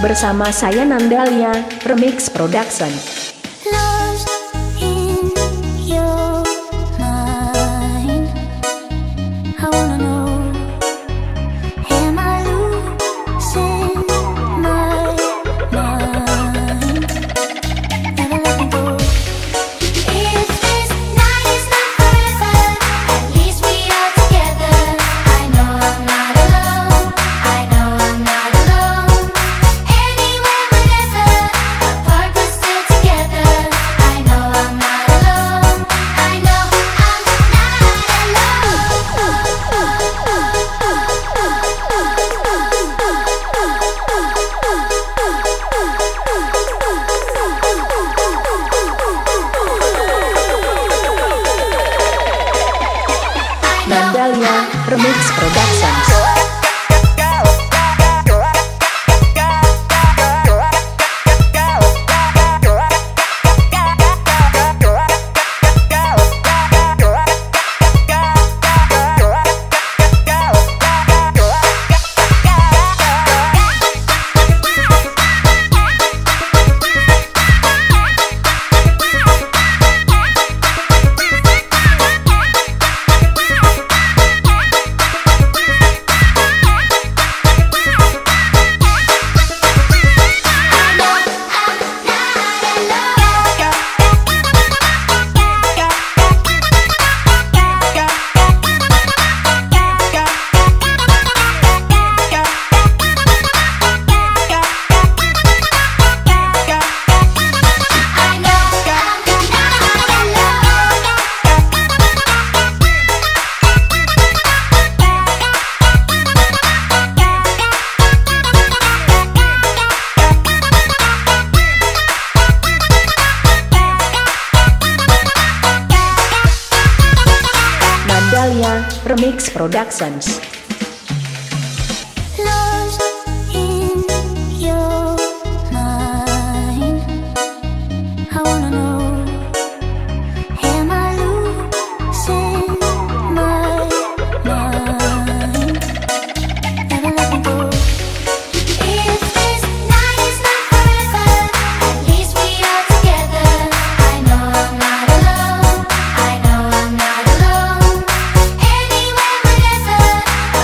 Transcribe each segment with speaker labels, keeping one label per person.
Speaker 1: bersama saya Nandalia, Remix Production.
Speaker 2: Lost in your mind, I wanna know, am I losing my mind? Never let me go. If this night is not forever, at least we are together. I know I'm not alone, I know I'm not alone. Anywhere, whenever, apart but still together. I know I'm not alone, I know I'm
Speaker 1: Nandalia, Remix Productions. Nandalia, Remix Productions.
Speaker 2: lost in your mind. I wanna know, am I losing my mind? Never let me go. If this night is not forever, at least we are together. I know I'm not alone, I know I'm not alone. Anywhere, whenever,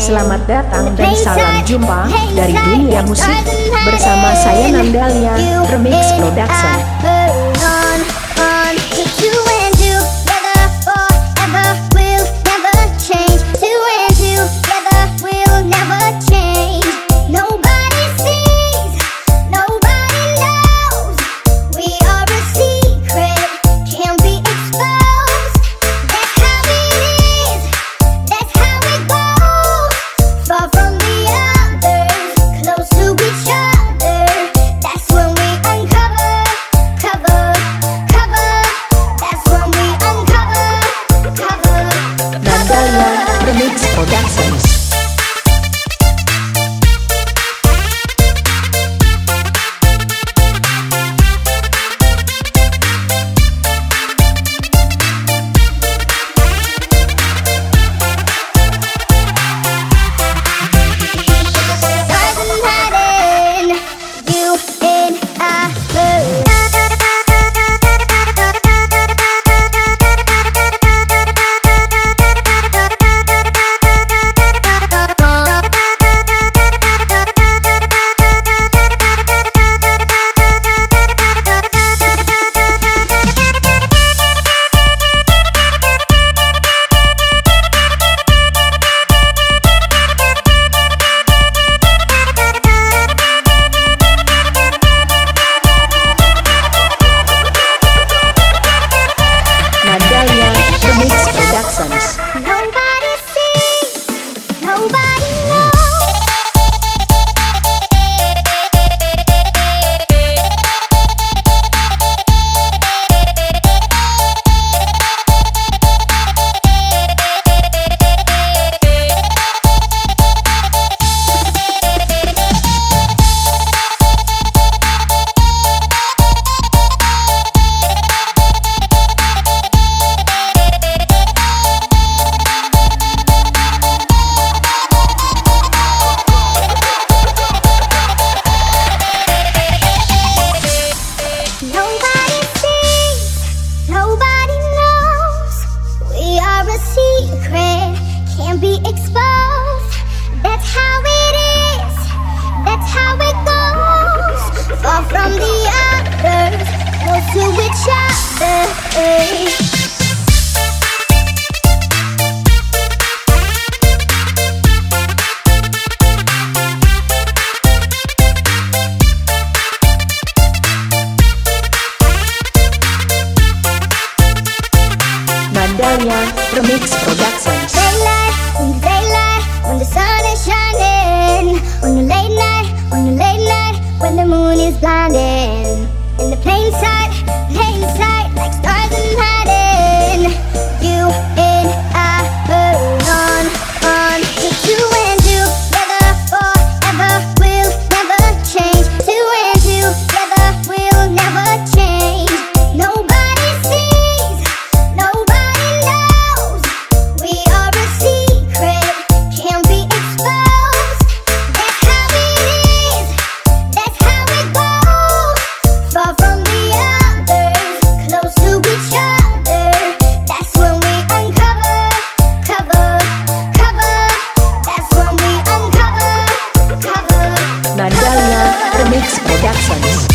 Speaker 1: Selamat datang dan salam jumpa dari dunia musik bersama saya Nandalia Remix Production. Remix Productions.
Speaker 2: Nobody sees, nobody knows. Nobody sees, nobody knows. We are a secret, can't be exposed. That's how it is, that's how it goes. Far from the others, close to each other.
Speaker 1: Nandalia Remix Productions.
Speaker 2: Daylight, when the sun is shining. On the late night, when the moon is blinding. In the plain sight, like stars in hiding. You and I burn on. Two and two, together forever, we'll never change. Two and two, together, we'll never change. Nobody sees, nobody knows. We are a secret, can't be exposed. That's how it is, that's how it goes. Far from the others, close to each other. That's when we uncover, cover. That's when we uncover, cover.
Speaker 1: Nandalia Remix Productions.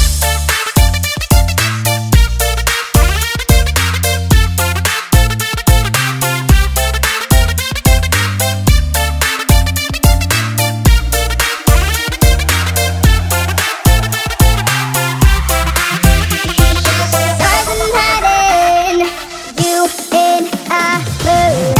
Speaker 2: Stars in hiding, you and I burn.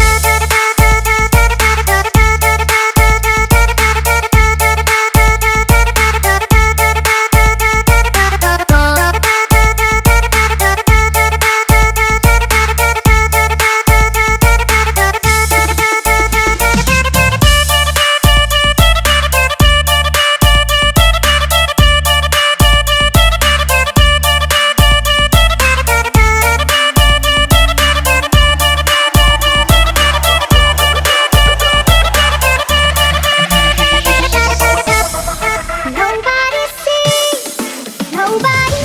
Speaker 2: Nobody sees, nobody